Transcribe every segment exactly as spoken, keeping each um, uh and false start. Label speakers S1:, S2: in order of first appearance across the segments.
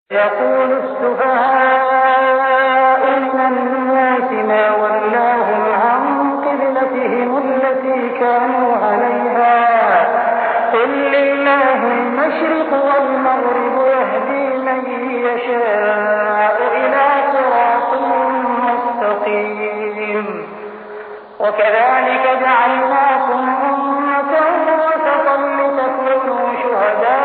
S1: يقول السفهاء من الناس ما ولاهم عن قبلتهم التي كانوا عليها قل لله المشرق والمغرب يهدي من يشاء إلى صراط مستقيم وكذلك جعلناكم أمة وسطا لتكونوا شهداء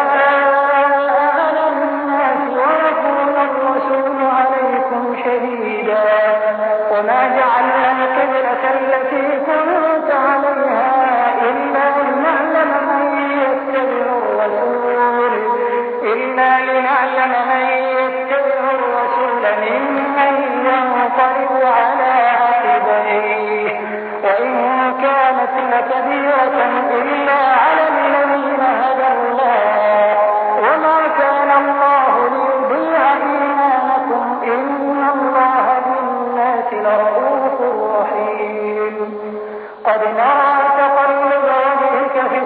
S1: شهيدا وما جعلنا القبلة التي كنت عليها إلا لنعلم من يتبع الرسول إلا لنعلم من يتبع الرسول ممن ينقلب على عقبيه وإن كانت لكبيرة إلا على الذين هدى الله وما كان الله ليضيع إيمانكم إن الله بالناس لرؤوف رحيم قد نرى تقلب وجهك في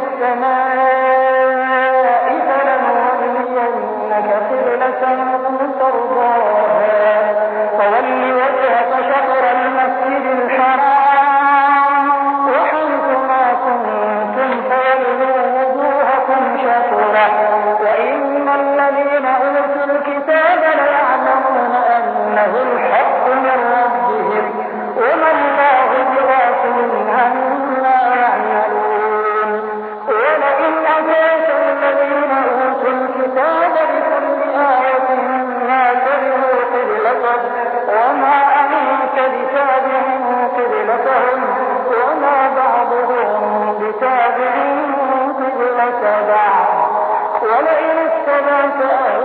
S1: السماء فلنولينك قبلة ترضاها فول وجهك شطر المسجد الحرام وحيث ما كنتم فولوا وجوهكم شطره وإن الذين أوتوا الكتاب ليعلمون أنه الحق من ربهم وما الله بغافل عما يعملون ولئن أتاك الذين أوتوا الكتاب بكل آية ما تبعوا قبلتك وما أنت بتابع قبلتهم وما بعضهم بتابع قبلة بعض ولئن اتبعت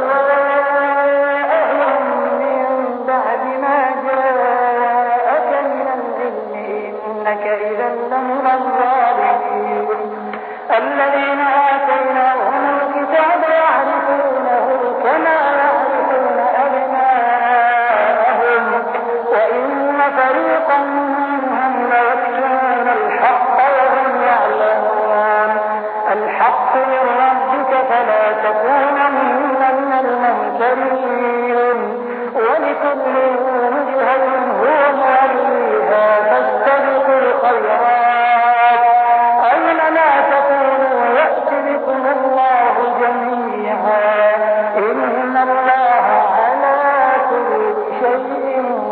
S1: أهواءهم من بعد ما جاءك من العلم إنك إذا لمن الظالمين الذين آتيناهم الكتاب يعرفونه كما يعرفون أبناءهم وإن فريقا منهم ليكتمون الحق وهم يعلمون الحق من ربك فلا تكونن من الممترين ولكل وجهة هو موليها فاستبقوا الخيرات أينما تكونوا يأت بكم الله جميعا إن الله على كل شيء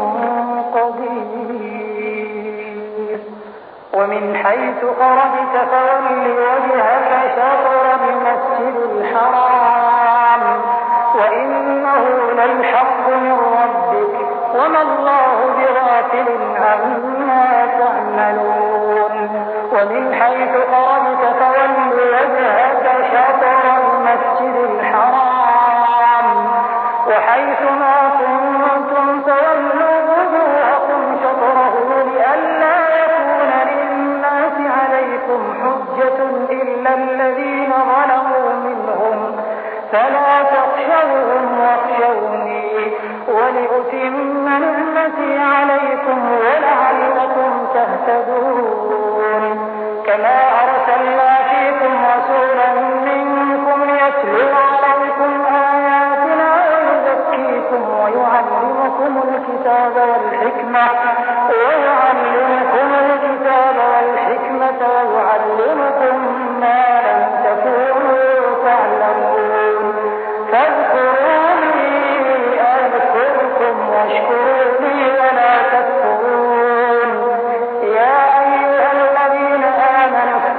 S1: قدير ومن حيث خرجت فول وجهك شطر المسجد الحرام وإنه للحق من ربك وما الله بغافل عما تعملون ومن حيث خرجت فول وجهك شطر المسجد الحرام وحيث ما كنتم فولوا وجوهكم شطره لئلا يكون للناس عليكم حجة إلا الذين ظلموا منهم فلا تخشوهم واخشوني ولأتم نعمتي عليكم ولعلكم تهتدون كما أرسلنا فيكم رسولا منكم يتلو عليكم آياتنا ويزكيكم ويعلمكم الكتاب والحكمة ويعلمكم الكتاب والحكمة ويعلمكم ما لم تكونوا تعلمون فاذكروني أذكركم واشكروا لي ولا تكفرون يا أيها الذين آمنوا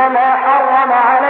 S1: إنما حرم على